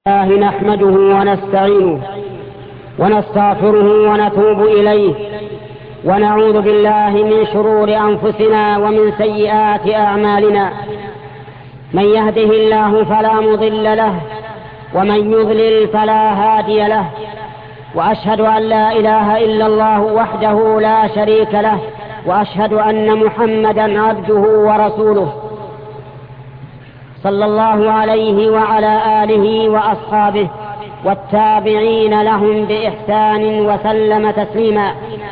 الله نحمده ونستعينه ونستغفره ونتوب إليه ونعوذ بالله من شرور أنفسنا ومن سيئات أعمالنا. من يهده الله فلا مضل له ومن يضلل فلا هادي له، وأشهد أن لا إله إلا الله وحده لا شريك له، وأشهد أن محمدا عبده ورسوله صلى الله عليه وعلى آله وأصحابه والتابعين لهم بإحسان وسلم تسليما.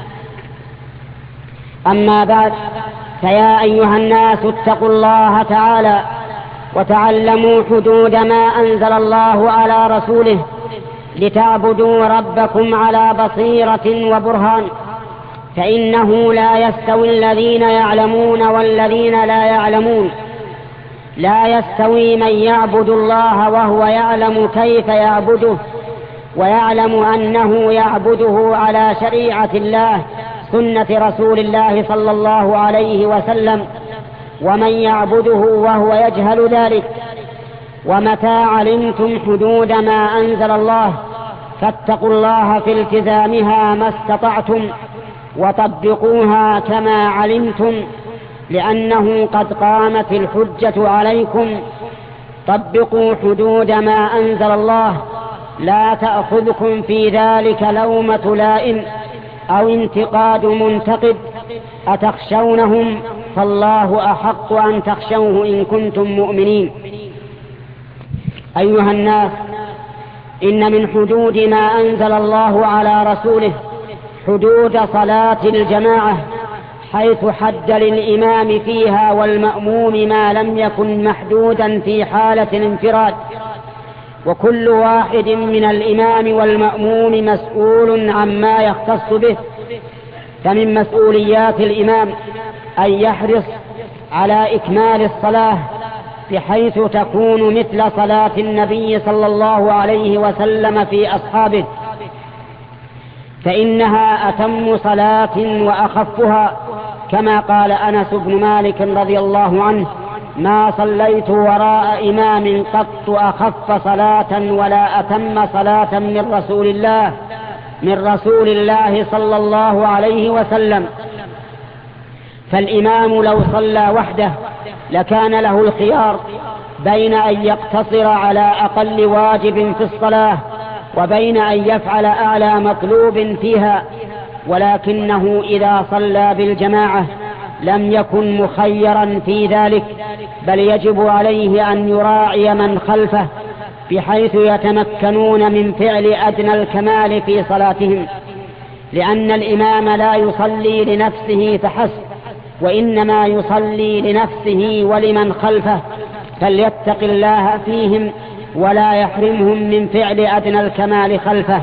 أما بعد، فيا أيها الناس اتقوا الله تعالى وتعلموا حدود ما أنزل الله على رسوله لتعبدوا ربكم على بصيرة وبرهان، فإنه لا يستوي الذين يعلمون والذين لا يعلمون. لا يستوي من يعبد الله وهو يعلم كيف يعبده ويعلم أنه يعبده على شريعة الله سنة رسول الله صلى الله عليه وسلم، ومن يعبده وهو يجهل ذلك. ومتى علمتم حدود ما أنزل الله فاتقوا الله في التزامها ما استطعتم وطبقوها كما علمتم، لأنه قد قامت الحجة عليكم. طبقوا حدود ما أنزل الله، لا تأخذكم في ذلك لومة لائم أو انتقاد منتقد. أتخشونهم؟ فالله أحق أن تخشوه إن كنتم مؤمنين. أيها الناس، إن من حدود ما أنزل الله على رسوله حدود صلاة الجماعة، حيث حد للإمام فيها والمأموم ما لم يكن محدودا في حالة الانفراد. وكل واحد من الإمام والمأموم مسؤول عما يختص به، فمن مسؤوليات الإمام أن يحرص على إكمال الصلاة بحيث تكون مثل صلاة النبي صلى الله عليه وسلم في أصحابه، فإنها أتم صلاة وأخفها، كما قال أنس بن مالك رضي الله عنه: ما صليت وراء إمام قط أخف صلاة ولا أتم صلاة من رسول الله صلى الله عليه وسلم. فالإمام لو صلى وحده لكان له الخيار بين أن يقتصر على أقل واجب في الصلاة وبين أن يفعل أعلى مطلوب فيها، ولكنه إذا صلى بالجماعة لم يكن مخيرا في ذلك، بل يجب عليه أن يراعي من خلفه بحيث يتمكنون من فعل أدنى الكمال في صلاتهم، لأن الإمام لا يصلي لنفسه فحسب، وإنما يصلي لنفسه ولمن خلفه، فليتق الله فيهم ولا يحرمهم من فعل أدنى الكمال خلفه.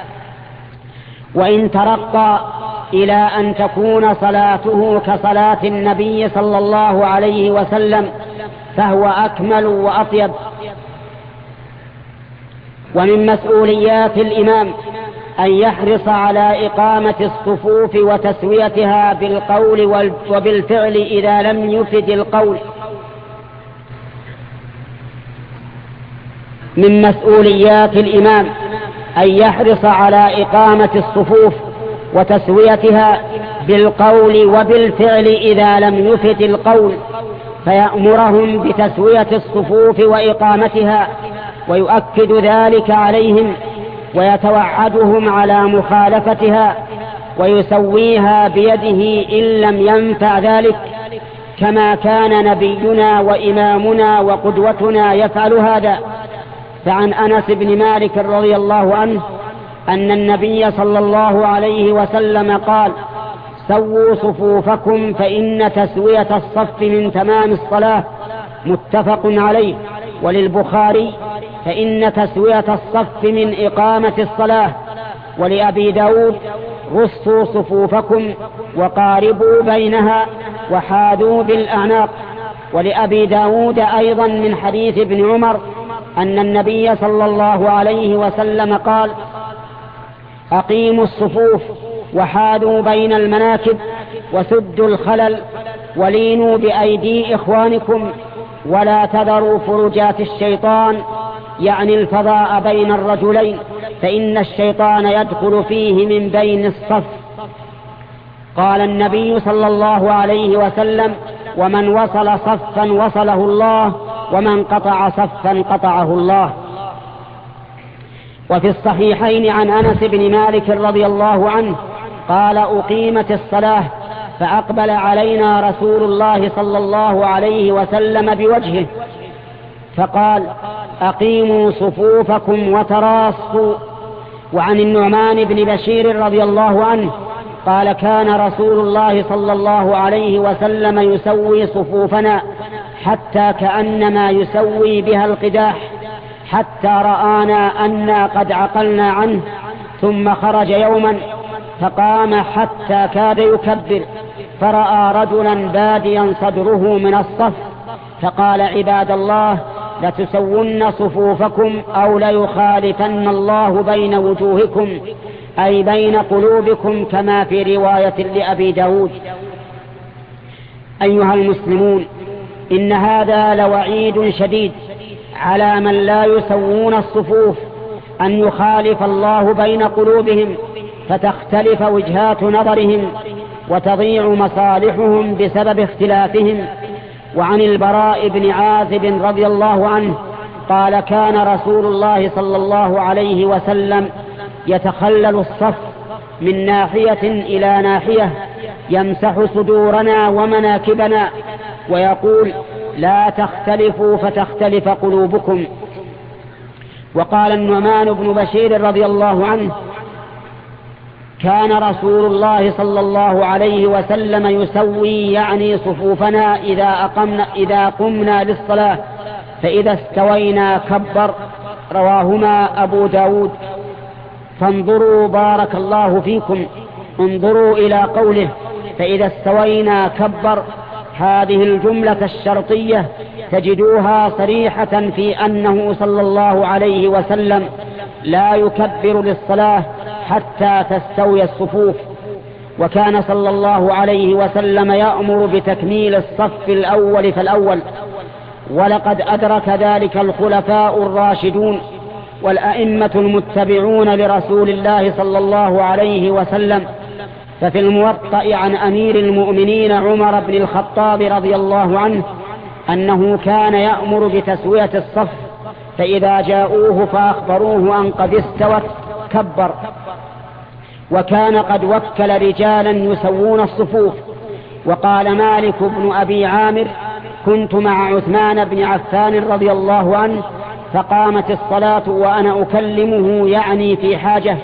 وإن ترقى إلى أن تكون صلاته كصلاة النبي صلى الله عليه وسلم فهو أكمل وأطيب. ومن مسؤوليات الإمام أن يحرص على إقامة الصفوف وتسويتها بالقول وبالفعل إذا لم يفد القول. من مسؤوليات الإمام أن يحرص على إقامة الصفوف وتسويتها بالقول وبالفعل إذا لم يفد القول، فيأمرهم بتسوية الصفوف وإقامتها ويؤكد ذلك عليهم ويتوعدهم على مخالفتها ويسويها بيده إن لم ينفع ذلك، كما كان نبينا وإمامنا وقدوتنا يفعل هذا. فعن أنس بن مالك رضي الله عنه أن النبي صلى الله عليه وسلم قال: سووا صفوفكم فإن تسوية الصف من تمام الصلاة. متفق عليه. وللبخاري: فإن تسوية الصف من إقامة الصلاة. ولأبي داود: رصوا صفوفكم وقاربوا بينها وحاذوا بالأعناق. ولأبي داود أيضا من حديث ابن عمر أن النبي صلى الله عليه وسلم قال: أقيموا الصفوف وحاذوا بين المناكب وسدوا الخلل ولينوا بأيدي إخوانكم ولا تذروا فرجات الشيطان يعني الفضاء بين الرجلين، فإن الشيطان يدخل فيه من بين الصف. قال النبي صلى الله عليه وسلم: ومن وصل صفا وصله الله، ومن قطع صفا قطعه الله. وفي الصحيحين عن أنس بن مالك رضي الله عنه قال: أقيمت الصلاة فأقبل علينا رسول الله صلى الله عليه وسلم بوجهه فقال: أقيموا صفوفكم وتراصوا. وعن النعمان بن بشير رضي الله عنه قال: كان رسول الله صلى الله عليه وسلم يسوي صفوفنا حتى كأنما يسوي بها القداح، حتى رآنا أنا قد عقلنا عنه، ثم خرج يوما فقام حتى كاد يكبر، فرأى رجلا باديا صدره من الصف، فقال: عباد الله، لتسون صفوفكم أو ليخالفن الله بين وجوهكم، أي بين قلوبكم، كما في رواية لأبي داود. أيها المسلمون، إن هذا لوعيد شديد على من لا يسوون الصفوف، أن يخالف الله بين قلوبهم فتختلف وجهات نظرهم وتضيع مصالحهم بسبب اختلافهم. وعن البراء بن عازب رضي الله عنه قال: كان رسول الله صلى الله عليه وسلم يتخلل الصف من ناحية إلى ناحية، يمسح صدورنا ومناكبنا ويقول: لا تختلفوا فتختلف قلوبكم. وقال النعمان بن بشير رضي الله عنه: كان رسول الله صلى الله عليه وسلم يسوي يعني صفوفنا إذا قمنا للصلاة، فإذا استوينا كبر. رواهما أبو داود. فانظروا بارك الله فيكم، انظروا إلى قوله: فإذا استوينا كبر. هذه الجملة الشرطية تجدوها صريحة في أنه صلى الله عليه وسلم لا يكبر للصلاة حتى تستوي الصفوف، وكان صلى الله عليه وسلم يأمر بتكميل الصف الأول فالأول، ولقد أدرك ذلك الخلفاء الراشدون والأئمة المتبعون لرسول الله صلى الله عليه وسلم. ففي الموطأ عن أمير المؤمنين عمر بن الخطاب رضي الله عنه أنه كان يأمر بتسوية الصف، فإذا جاءوه فأخبروه أن قد استوت كبر. وكان قد وكل رجالا يسوون الصفوف. وقال مالك بن أبي عامر: كنت مع عثمان بن عفان رضي الله عنه، فقامت الصلاة وأنا أكلمه يعني في حاجة،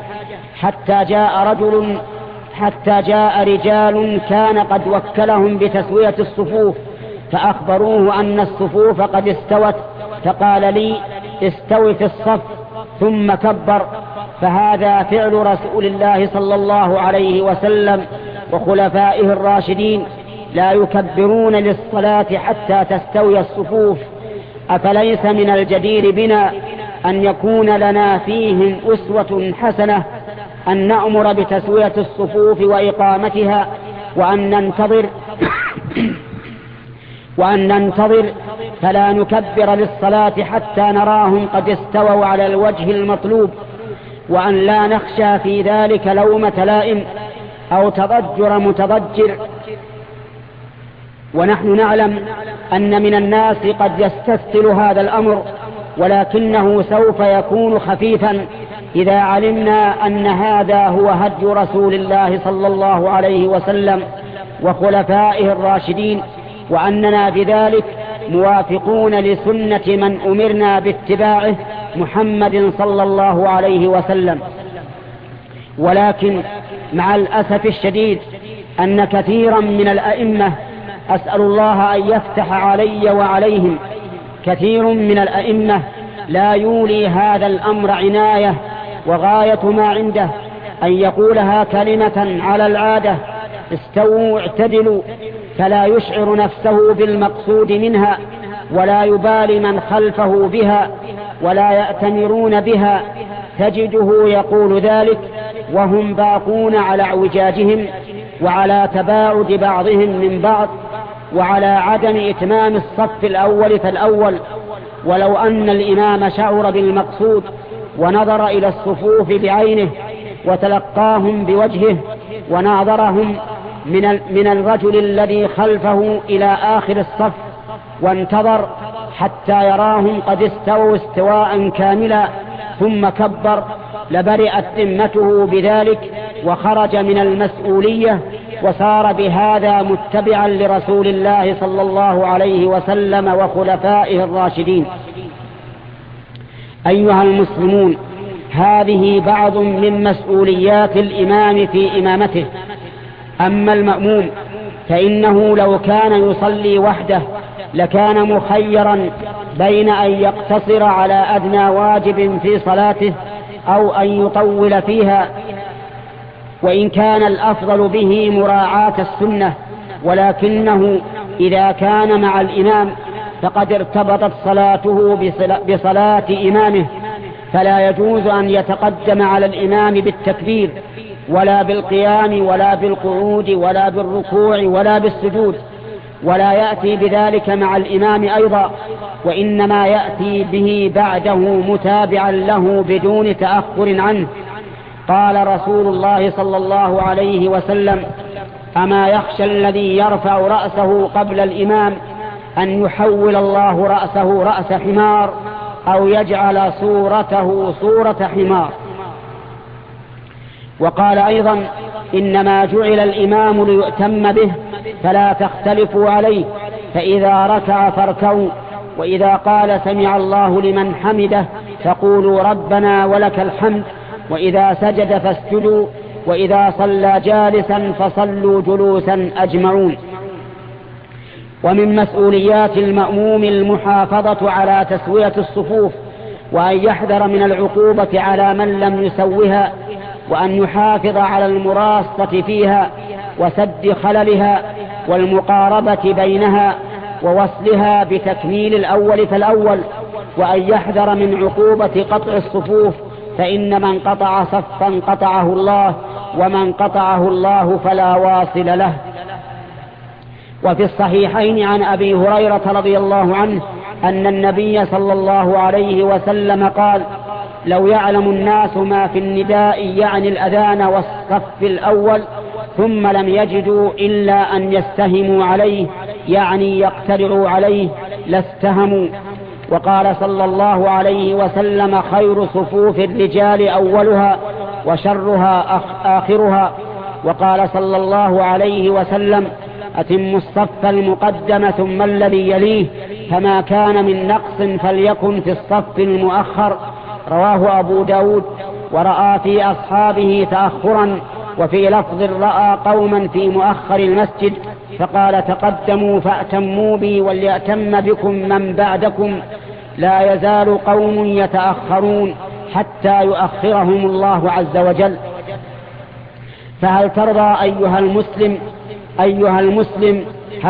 حتى جاء رجال كان قد وكلهم بتسوية الصفوف، فأخبروه أن الصفوف قد استوت، فقال لي: استوي في الصف ثم كبر. فهذا فعل رسول الله صلى الله عليه وسلم وخلفائه الراشدين، لا يكبرون للصلاة حتى تستوي الصفوف. أفليس من الجدير بنا أن يكون لنا فيهم أسوة حسنة، أن نأمر بتسوية الصفوف وإقامتها، وأن ننتظر فلا نكبر للصلاة حتى نراهم قد استووا على الوجه المطلوب، وأن لا نخشى في ذلك لومة لائم أو تضجر متضجر. ونحن نعلم أن من الناس قد يستسهل هذا الأمر، ولكنه سوف يكون خفيفا إذا علمنا أن هذا هو هدي رسول الله صلى الله عليه وسلم وخلفائه الراشدين، وأننا بذلك موافقون لسنة من أمرنا باتباعه محمد صلى الله عليه وسلم. ولكن مع الأسف الشديد أن كثيرا من الأئمة، أسأل الله أن يفتح علي وعليهم، كثير من الأئمة لا يولي هذا الأمر عناية، وغاية ما عنده أن يقولها كلمة على العادة: استووا اعتدلوا، فلا يشعر نفسه بالمقصود منها، ولا يبالي من خلفه بها، ولا يأتمرون بها. تجده يقول ذلك وهم باقون على اعوجاجهم، وعلى تباعد بعضهم من بعض، وعلى عدم إتمام الصف الأول فالأول، ولو أن الإمام شعر بالمقصود ونظر إلى الصفوف بعينه وتلقاهم بوجهه وناظرهم من الرجل الذي خلفه إلى آخر الصف وانتظر حتى يراهم قد استووا استواء كاملا ثم كبر لبرئت ذمته بذلك وخرج من المسؤولية وصار بهذا متبعا لرسول الله صلى الله عليه وسلم وخلفائه الراشدين. أيها المسلمون، هذه بعض من مسؤوليات الإمام في إمامته. أما المأموم فإنه لو كان يصلي وحده لكان مخيرا بين أن يقتصر على أدنى واجب في صلاته أو أن يطول فيها، وإن كان الأفضل به مراعاة السنة، ولكنه إذا كان مع الإمام فقد ارتبطت صلاته بصلاة إمامه، فلا يجوز أن يتقدم على الإمام بالتكبير ولا بالقيام ولا بالقعود ولا بالركوع ولا بالسجود، ولا يأتي بذلك مع الإمام أيضا، وإنما يأتي به بعده متابعا له بدون تأخر عنه. قال رسول الله صلى الله عليه وسلم: أما يخشى الذي يرفع رأسه قبل الإمام أن يحول الله رأسه رأس حمار أو يجعل صورته صورة حمار. وقال أيضا: إنما جعل الإمام ليؤتم به فلا تختلفوا عليه، فإذا ركع فاركعوا، وإذا قال سمع الله لمن حمده فقولوا ربنا ولك الحمد، وإذا سجد فاسجدوا، وإذا صلى جالسا فصلوا جلوسا أجمعون. ومن مسؤوليات المأموم المحافظة على تسوية الصفوف، وأن يحذر من العقوبة على من لم يسوها، وأن يحافظ على المراصة فيها وسد خللها والمقاربة بينها ووصلها بتكميل الأول فالأول، وأن يحذر من عقوبة قطع الصفوف، فإن من قطع صفا قطعه الله، ومن قطعه الله فلا واصل له. وفي الصحيحين عن أبي هريرة رضي الله عنه أن النبي صلى الله عليه وسلم قال: لو يعلم الناس ما في النداء يعني الأذان والصف الأول ثم لم يجدوا إلا أن يستهموا عليه يعني يقترعوا عليه لاستهموا. وقال صلى الله عليه وسلم: خير صفوف الرجال أولها وشرها آخرها. وقال صلى الله عليه وسلم: أتم الصف المقدم ثم الذي يليه، فما كان من نقص فليكن في الصف المؤخر. رواه أبو داود. ورأى في أصحابه تأخرا، وفي لفظ رأى قوما في مؤخر المسجد فقال: تقدموا فأتموا بي وليأتم بكم من بعدكم، لا يزال قوم يتأخرون حتى يؤخرهم الله عز وجل. فهل ترضى أيها المسلم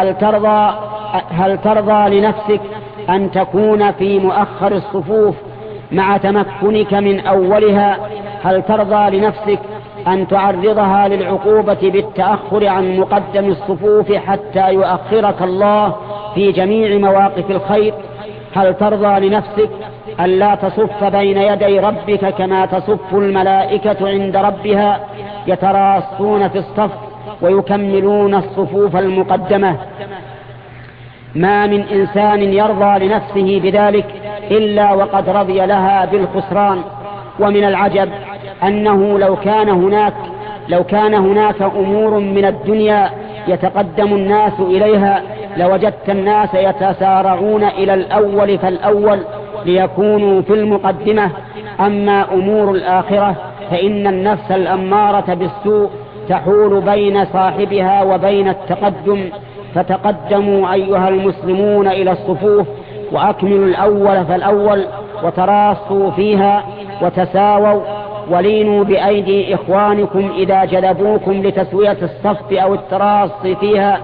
هل ترضى لنفسك أن تكون في مؤخر الصفوف مع تمكنك من أولها؟ هل ترضى لنفسك أن تعرضها للعقوبة بالتأخر عن مقدم الصفوف حتى يؤخرك الله في جميع مواقف الخير؟ هل ترضى لنفسك أن لا تصف بين يدي ربك كما تصف الملائكة عند ربها يتراصون في الصف ويكملون الصفوف المقدمة؟ ما من إنسان يرضى لنفسه بذلك إلا وقد رضي لها بالخسران. ومن العجب أنه لو كان هناك أمور من الدنيا يتقدم الناس إليها لوجدت الناس يتسارعون إلى الأول فالأول ليكونوا في المقدمة. أما أمور الآخرة فإن النفس الأمارة بالسوء تحول بين صاحبها وبين التقدم. فتقدموا أيها المسلمون إلى الصفوف وأكملوا الأول فالأول، وتراصوا فيها وتساووا، ولينوا بأيدي إخوانكم إذا جلبوكم لتسوية الصف أو التراص فيها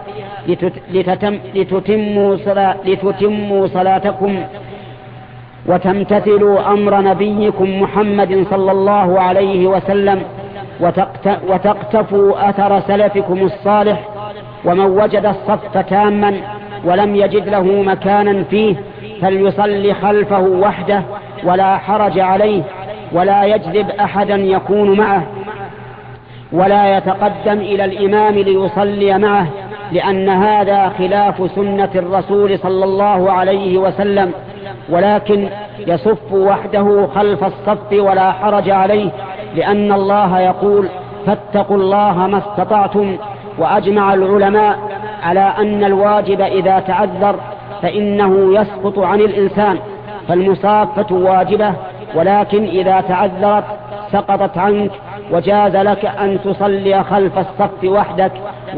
لتتموا صلاتكم وتمتثلوا أمر نبيكم محمد صلى الله عليه وسلم وتقتفوا أثر سلفكم الصالح. ومن وجد الصف تاما ولم يجد له مكانا فيه فليصلي خلفه وحده ولا حرج عليه، ولا يجذب أحدا يكون معه، ولا يتقدم إلى الإمام ليصلي معه، لأن هذا خلاف سنة الرسول صلى الله عليه وسلم، ولكن يصف وحده خلف الصف ولا حرج عليه، لأن الله يقول: فاتقوا الله ما استطعتم. وأجمع العلماء على أن الواجب إذا تعذر فإنه يسقط عن الإنسان، فالمصافة واجبة، ولكن إذا تعذرت سقطت عنك، وجاز لك أن تصلي خلف الصف وحدك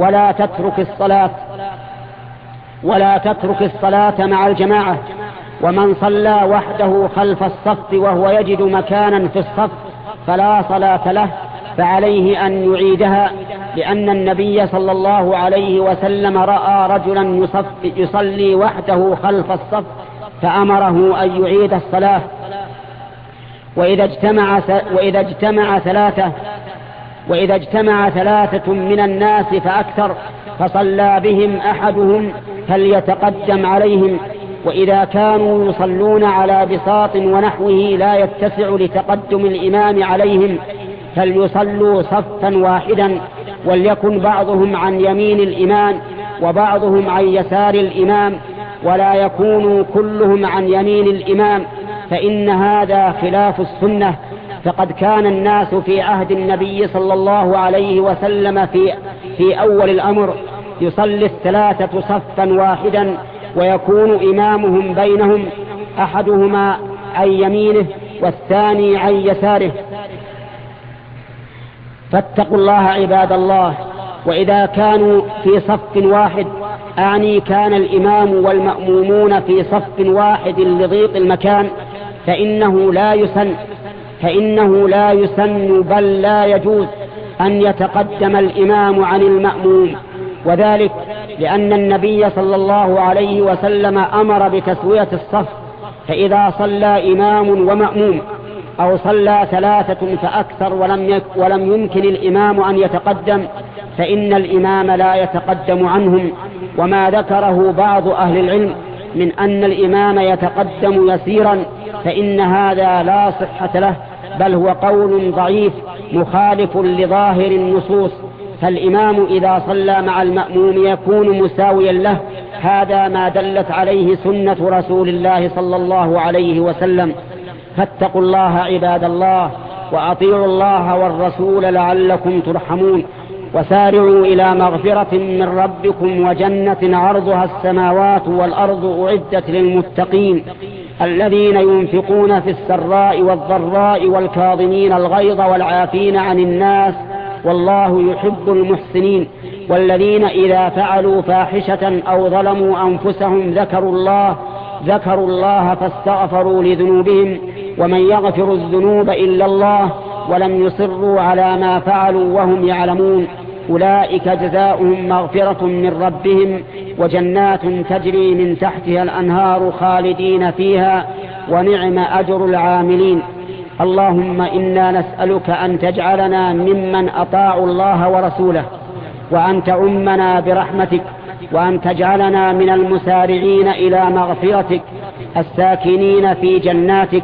ولا تترك الصلاة مع الجماعة. ومن صلى وحده خلف الصف وهو يجد مكانا في الصف فلا صلاة له، فعليه أن يعيدها، لأن النبي صلى الله عليه وسلم رأى رجلا يصلي وحده خلف الصف فأمره أن يعيد الصلاة. وإذا اجتمع ثلاثة من الناس فأكثر فصلى بهم أحدهم فليتقدم عليهم، وإذا كانوا يصلون على بساط ونحوه لا يتسع لتقدم الإمام عليهم فليصلوا صفا واحدا، وليكن بعضهم عن يمين الإمام وبعضهم عن يسار الإمام، ولا يكونوا كلهم عن يمين الإمام، فإن هذا خلاف السنة. فقد كان الناس في عهد النبي صلى الله عليه وسلم في أول الأمر يصلي الثلاثة صفا واحدا، ويكون إمامهم بينهم أحدهما عن يمينه والثاني عن يساره. فاتقوا الله عباد الله. وإذا كانوا في صف واحد، أعني كان الإمام والمأمومون في صف واحد لضيق المكان، فإنه لا يسن بل لا يجوز أن يتقدم الإمام عن المأموم، وذلك لأن النبي صلى الله عليه وسلم أمر بتسوية الصف، فإذا صلى إمام ومأموم أو صلى ثلاثة فأكثر ولم يمكن الإمام أن يتقدم فإن الإمام لا يتقدم عنهم. وما ذكره بعض أهل العلم من أن الإمام يتقدم يسيرا فإن هذا لا صحة له، بل هو قول ضعيف مخالف لظاهر النصوص، فالإمام إذا صلى مع المأموم يكون مساويا له، هذا ما دلت عليه سنة رسول الله صلى الله عليه وسلم. فاتقوا الله عباد الله، وأطيعوا الله والرسول لعلكم ترحمون، وسارعوا إلى مغفرة من ربكم وجنة عرضها السماوات والأرض أعدت للمتقين الذين ينفقون في السراء والضراء والكاظمين الغيظ والعافين عن الناس والله يحب المحسنين، والذين إذا فعلوا فاحشة أو ظلموا أنفسهم ذكروا الله فاستغفروا لذنوبهم، ومن يغفر الذنوب إلا الله ولم يصروا على ما فعلوا وهم يعلمون، أولئك جزاؤهم مغفرة من ربهم وجنات تجري من تحتها الأنهار خالدين فيها ونعم أجر العاملين. اللهم إنا نسألك أن تجعلنا ممن أطاعوا الله ورسوله، وأن تعمنا برحمتك، وأن تجعلنا من المسارعين إلى مغفرتك الساكنين في جناتك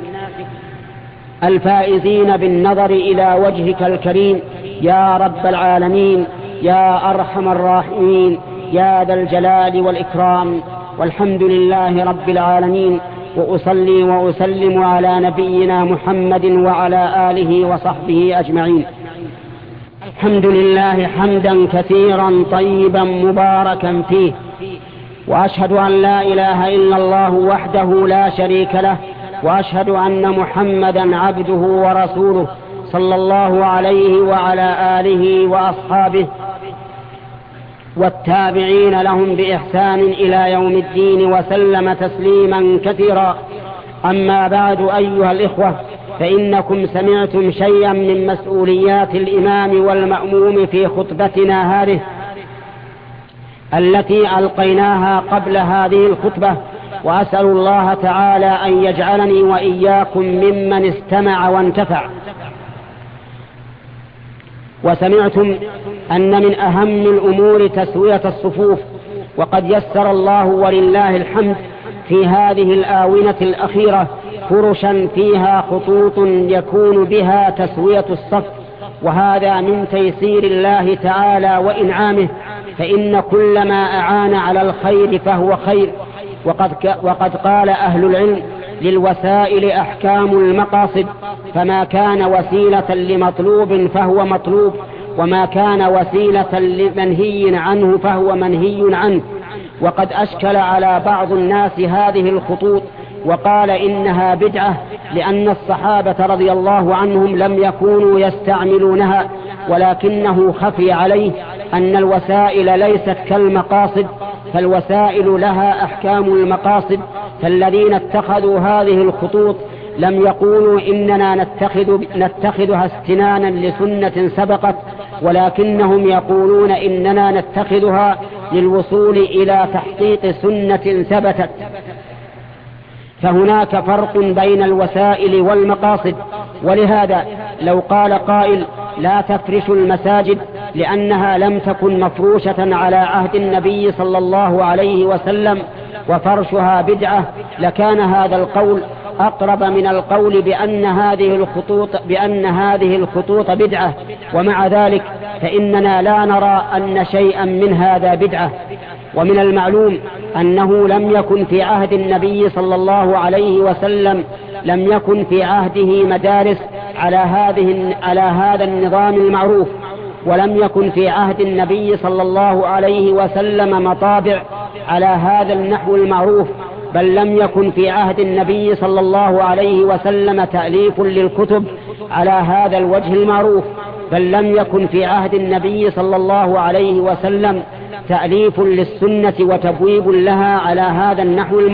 الفائزين بالنظر إلى وجهك الكريم يا رب العالمين يا أرحم الراحمين يا ذا الجلال والإكرام. والحمد لله رب العالمين، وأصلي وأسلم على نبينا محمد وعلى آله وصحبه أجمعين. الحمد لله حمدا كثيرا طيبا مباركا فيه، وأشهد أن لا إله إلا الله وحده لا شريك له، وأشهد أن محمدا عبده ورسوله صلى الله عليه وعلى آله وأصحابه والتابعين لهم بإحسان إلى يوم الدين وسلم تسليما كثيرا. أما بعد أيها الإخوة، فإنكم سمعتم شيئا من مسؤوليات الإمام والمأموم في خطبتنا هذه التي ألقيناها قبل هذه الخطبة، وأسأل الله تعالى أن يجعلني وإياكم ممن استمع وانتفع. وسمعتم أن من أهم الأمور تسوية الصفوف، وقد يسر الله ولله الحمد في هذه الآونة الأخيرة فرشا فيها خطوط يكون بها تسوية الصف، وهذا من تيسير الله تعالى وإنعامه، فإن كل ما أعان على الخير فهو خير. وقد قال أهل العلم: للوسائل أحكام المقاصد، فما كان وسيلة لمطلوب فهو مطلوب، وما كان وسيلة لمنهي عنه فهو منهي عنه. وقد أشكل على بعض الناس هذه الخطوط وقال إنها بدعة، لأن الصحابة رضي الله عنهم لم يكونوا يستعملونها، ولكنه خفي عليه أن الوسائل ليست كالمقاصد، فالوسائل لها أحكام المقاصد. فالذين اتخذوا هذه الخطوط لم يقولوا إننا نتخذها استنانا لسنة سبقت، ولكنهم يقولون إننا نتخذها للوصول إلى تحقيق سنة ثبتت. فهناك فرق بين الوسائل والمقاصد. ولهذا لو قال قائل: لا تفرشوا المساجد لأنها لم تكن مفروشة على عهد النبي صلى الله عليه وسلم وفرشها بدعة، لكان هذا القول أقرب من القول بأن هذه الخطوط بدعة. ومع ذلك فإننا لا نرى أن شيئا من هذا بدعة. ومن المعلوم أنه لم يكن في عهد النبي صلى الله عليه وسلم لم يكن في عهده مدارس على هذا النظام المعروف، ولم يكن في عهد النبي صلى الله عليه وسلم مطابع على هذا النحو المعروف، بل لم يكن في عهد النبي صلى الله عليه وسلم تأليف للكتب على هذا الوجه المعروف، بل لم يكن في عهد النبي صلى الله عليه وسلم تأليف للسنة وتبويب لها على هذا النحو المعروف.